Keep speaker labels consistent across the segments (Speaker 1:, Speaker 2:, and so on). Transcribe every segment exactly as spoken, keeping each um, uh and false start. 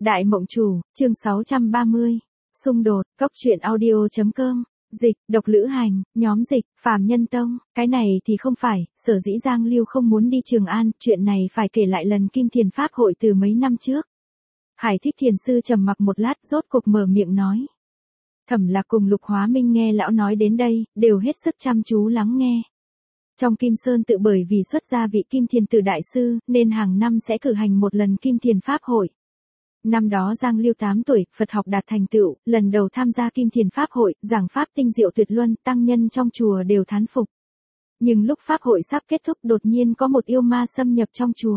Speaker 1: Đại Mộng Chủ, chương sáu trăm ba mươi. Xung đột, cốc truyện audio.com. Dịch, độc lữ hành, nhóm dịch, phàm nhân tông. Cái này thì không phải, sở dĩ Giang Lưu không muốn đi Trường An, chuyện này phải kể lại lần Kim Thiền Pháp hội từ mấy năm trước. Hải Thích Thiền Sư trầm mặc một lát, rốt cuộc mở miệng nói. Thẩm Lạc cùng Lục Hóa Minh nghe lão nói đến đây, đều hết sức chăm chú lắng nghe. Trong Kim Sơn tự bởi vì xuất gia vị Kim Thiền Tử Đại Sư, nên hàng năm sẽ cử hành một lần Kim Thiền Pháp hội. Năm đó Giang Lưu tám tuổi, Phật học đạt thành tựu, lần đầu tham gia Kim Thiền Pháp hội, giảng Pháp tinh diệu tuyệt luân, tăng nhân trong chùa đều thán phục. Nhưng lúc Pháp hội sắp kết thúc đột nhiên có một yêu ma xâm nhập trong chùa.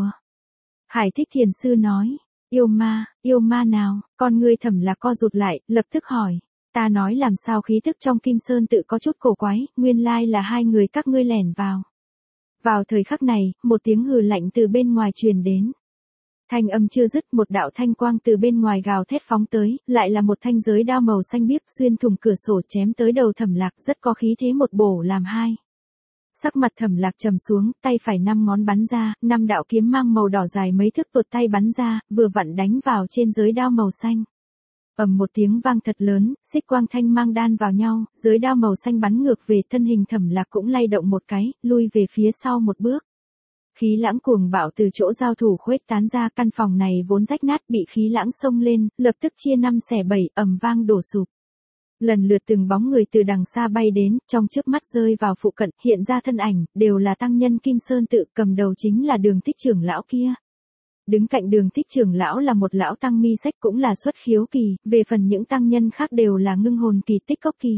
Speaker 1: Hải Thích Thiền Sư nói, yêu ma, yêu ma nào, con ngươi Thẩm Lạc co rụt lại, lập tức hỏi. Ta nói làm sao khí tức trong Kim Sơn tự có chút cổ quái, nguyên lai là hai người các ngươi lẻn vào. Vào thời khắc này, một tiếng hừ lạnh từ bên ngoài truyền đến. Thanh âm chưa dứt, một đạo thanh quang từ bên ngoài gào thét phóng tới, lại là một thanh giới đao màu xanh biếc xuyên thủng cửa sổ chém tới đầu Thẩm Lạc, rất có khí thế một bổ làm hai. Sắc mặt Thẩm Lạc trầm xuống, tay phải năm ngón bắn ra, năm đạo kiếm mang màu đỏ dài mấy thước tuột tay bắn ra, vừa vặn đánh vào trên giới đao màu xanh. Ầm một tiếng vang thật lớn, xích quang thanh mang đan vào nhau, giới đao màu xanh bắn ngược về, thân hình Thẩm Lạc cũng lay động một cái, lui về phía sau một bước. Khí lãng cuồng bạo từ chỗ giao thủ khuếch tán ra, căn phòng này vốn rách nát bị khí lãng xông lên, lập tức chia năm xẻ bảy, ầm vang đổ sụp. Lần lượt từng bóng người từ đằng xa bay đến, trong chớp mắt rơi vào phụ cận, hiện ra thân ảnh, đều là tăng nhân Kim Sơn tự, cầm đầu chính là Đường Thích trưởng lão kia. Đứng cạnh Đường Thích trưởng lão là một lão tăng mi sách cũng là xuất khiếu kỳ, về phần những tăng nhân khác đều là ngưng hồn kỳ tích cốc kỳ.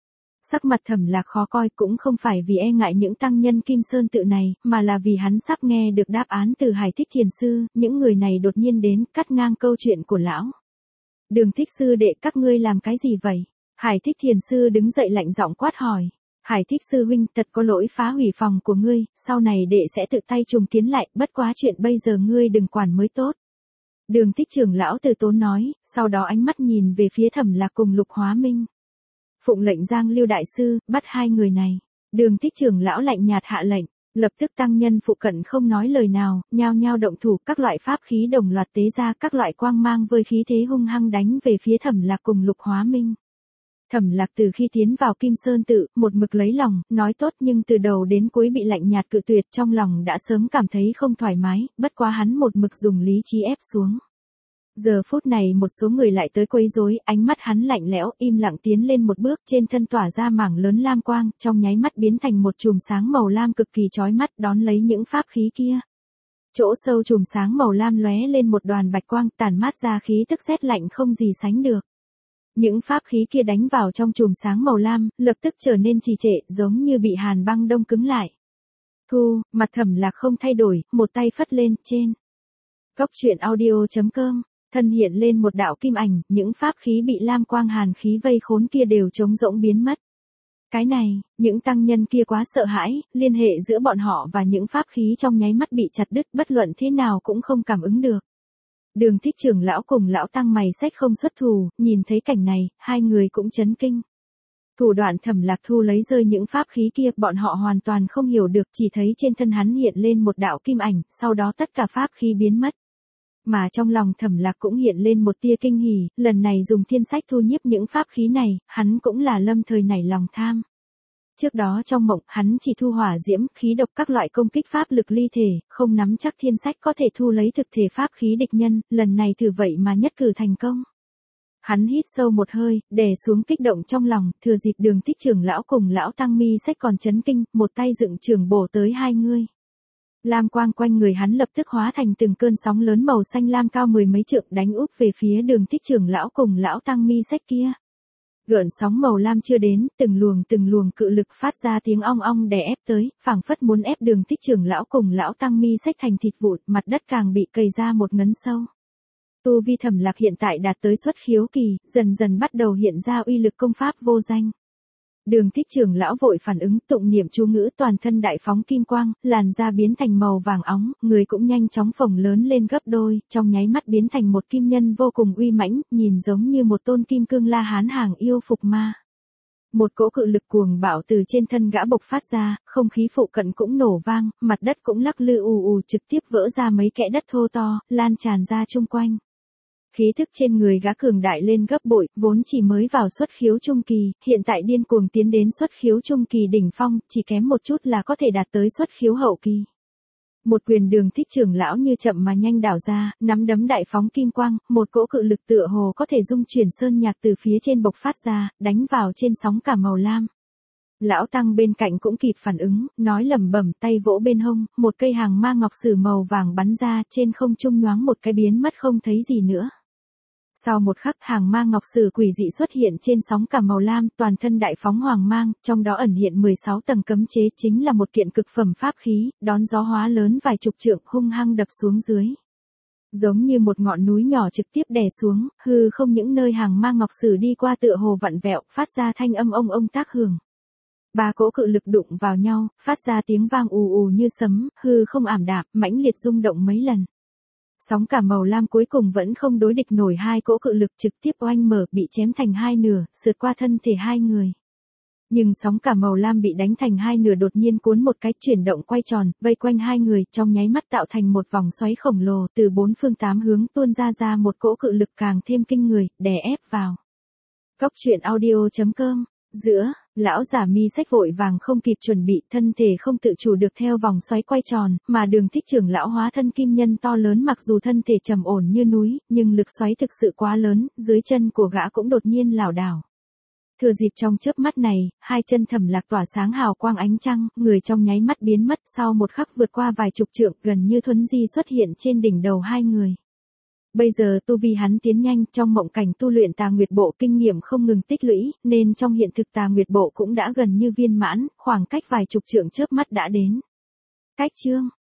Speaker 1: Sắc mặt Thẩm Lạc khó coi cũng không phải vì e ngại những tăng nhân Kim Sơn tự này, mà là vì hắn sắp nghe được đáp án từ Hải Thích Thiền Sư, những người này đột nhiên đến, cắt ngang câu chuyện của lão. Đường Thích Sư đệ, các ngươi làm cái gì vậy? Hải Thích Thiền Sư đứng dậy lạnh giọng quát hỏi. Hải Thích Sư huynh, thật có lỗi phá hủy phòng của ngươi, sau này đệ sẽ tự tay trùng kiến lại, bất quá chuyện bây giờ ngươi đừng quản mới tốt. Đường Thích trưởng lão từ tốn nói, sau đó ánh mắt nhìn về phía Thẩm Lạc cùng Lục Hóa Minh. Phụng lệnh Giang Lưu Đại Sư, bắt hai người này. Đường Thích trưởng lão lạnh nhạt hạ lệnh, lập tức tăng nhân phụ cận không nói lời nào, nhao nhao động thủ, các loại pháp khí đồng loạt tế ra, các loại quang mang với khí thế hung hăng đánh về phía Thẩm Lạc cùng Lục Hóa Minh. Thẩm Lạc từ khi tiến vào Kim Sơn tự, một mực lấy lòng, nói tốt nhưng từ đầu đến cuối bị lạnh nhạt cự tuyệt, trong lòng đã sớm cảm thấy không thoải mái, bất quá hắn một mực dùng lý trí ép xuống. Giờ phút này một số người lại tới quấy rối, ánh mắt hắn lạnh lẽo, im lặng tiến lên một bước, trên thân tỏa ra mảng lớn lam quang, trong nháy mắt biến thành một chùm sáng màu lam cực kỳ chói mắt, đón lấy những pháp khí kia. Chỗ sâu chùm sáng màu lam lóe lên một đoàn bạch quang, tản mát ra khí tức rét lạnh không gì sánh được. Những pháp khí kia đánh vào trong chùm sáng màu lam, lập tức trở nên trì trệ, giống như bị hàn băng đông cứng lại. Thu, mặt Thẩm Lạc không thay đổi, một tay phất lên, trên. Cốc truyện audio.com. Thân hiện lên một đạo kim ảnh, những pháp khí bị lam quang hàn khí vây khốn kia đều trống rỗng biến mất. Cái này, những tăng nhân kia quá sợ hãi, liên hệ giữa bọn họ và những pháp khí trong nháy mắt bị chặt đứt, bất luận thế nào cũng không cảm ứng được. Đường Thích trưởng lão cùng lão tăng mày sách không xuất thủ, nhìn thấy cảnh này, hai người cũng chấn kinh. Thủ đoạn Thẩm Lạc thu lấy rơi những pháp khí kia, bọn họ hoàn toàn không hiểu được, chỉ thấy trên thân hắn hiện lên một đạo kim ảnh, sau đó tất cả pháp khí biến mất. Mà trong lòng Thẩm Lạc cũng hiện lên một tia kinh hỉ, lần này dùng thiên sách thu nhiếp những pháp khí này, hắn cũng là lâm thời nảy lòng tham. Trước đó trong mộng, hắn chỉ thu hỏa diễm, khí độc các loại công kích pháp lực ly thể, không nắm chắc thiên sách có thể thu lấy thực thể pháp khí địch nhân, lần này thử vậy mà nhất cử thành công. Hắn hít sâu một hơi, đè xuống kích động trong lòng, thừa dịp Đường Thích trưởng lão cùng lão tăng mi sách còn chấn kinh, một tay dựng trường bổ tới hai người. Lam quang quanh người hắn lập tức hóa thành từng cơn sóng lớn màu xanh lam cao mười mấy trượng đánh úp về phía Đường Thích trưởng lão cùng lão tăng mi sách kia. Gợn sóng màu lam chưa đến, từng luồng từng luồng cự lực phát ra tiếng ong ong đè ép tới, phảng phất muốn ép Đường Thích trưởng lão cùng lão tăng mi sách thành thịt vụn, mặt đất càng bị cày ra một ngấn sâu. Tu vi Thẩm Lạc hiện tại đạt tới xuất khiếu kỳ, dần dần bắt đầu hiện ra uy lực công pháp vô danh. Đường Thích trưởng lão vội phản ứng, tụng niệm chú ngữ, toàn thân đại phóng kim quang, làn da biến thành màu vàng óng, người cũng nhanh chóng phồng lớn lên gấp đôi, trong nháy mắt biến thành một kim nhân vô cùng uy mãnh, nhìn giống như một tôn kim cương la hán hàng yêu phục ma. Một cỗ cự lực cuồng bạo từ trên thân gã bộc phát ra, không khí phụ cận cũng nổ vang, mặt đất cũng lắc lư ù ù, trực tiếp vỡ ra mấy kẽ đất thô to, lan tràn ra chung quanh. Khí thức trên người gã cường đại lên gấp bội, vốn chỉ mới vào xuất khiếu trung kỳ, hiện tại điên cuồng tiến đến xuất khiếu trung kỳ đỉnh phong, chỉ kém một chút là có thể đạt tới xuất khiếu hậu kỳ. Một quyền Đường Thích trưởng lão như chậm mà nhanh đảo ra, nắm đấm đại phóng kim quang, một cỗ cự lực tựa hồ có thể dung chuyển sơn nhạc từ phía trên bộc phát ra, đánh vào trên sóng cả màu lam. Lão tăng bên cạnh cũng kịp phản ứng, nói lẩm bẩm, tay vỗ bên hông, một cây hàng ma ngọc sử màu vàng bắn ra, trên không trung nhoáng một cái biến mất không thấy gì nữa. Sau một khắc, hàng ma ngọc sử quỷ dị xuất hiện trên sóng cả màu lam, toàn thân đại phóng hoàng mang, trong đó ẩn hiện mười sáu tầng cấm chế, chính là một kiện cực phẩm pháp khí, đón gió hóa lớn vài chục trượng, hung hăng đập xuống dưới. Giống như một ngọn núi nhỏ trực tiếp đè xuống, hư không những nơi hàng ma ngọc sử đi qua tựa hồ vặn vẹo, phát ra thanh âm ông ông tác hưởng. Ba cỗ cự lực đụng vào nhau, phát ra tiếng vang ù ù như sấm, hư không ảm đạm, mãnh liệt rung động mấy lần. Sóng cả màu lam cuối cùng vẫn không đối địch nổi hai cỗ cự lực, trực tiếp oanh mở, bị chém thành hai nửa, sượt qua thân thể hai người. Nhưng sóng cả màu lam bị đánh thành hai nửa đột nhiên cuốn một cái, chuyển động quay tròn, vây quanh hai người, trong nháy mắt tạo thành một vòng xoáy khổng lồ, từ bốn phương tám hướng tuôn ra ra một cỗ cự lực càng thêm kinh người, đè ép vào. Cóc truyện audio chấm com. Giữa, lão giả mi sách vội vàng không kịp chuẩn bị, thân thể không tự chủ được theo vòng xoáy quay tròn, mà Đường Thích trưởng lão hóa thân kim nhân to lớn, mặc dù thân thể trầm ổn như núi, nhưng lực xoáy thực sự quá lớn, dưới chân của gã cũng đột nhiên lảo đảo. Thừa dịp trong chớp mắt này, hai chân Thẩm Lạc tỏa sáng hào quang ánh trăng, người trong nháy mắt biến mất, sau một khắc vượt qua vài chục trượng, gần như thuấn di xuất hiện trên đỉnh đầu hai người. Bây giờ tu vi hắn tiến nhanh, trong mộng cảnh tu luyện Tà Nguyệt Bộ kinh nghiệm không ngừng tích lũy, nên trong hiện thực Tà Nguyệt Bộ cũng đã gần như viên mãn, khoảng cách vài chục trượng chớp mắt đã đến. Cách chương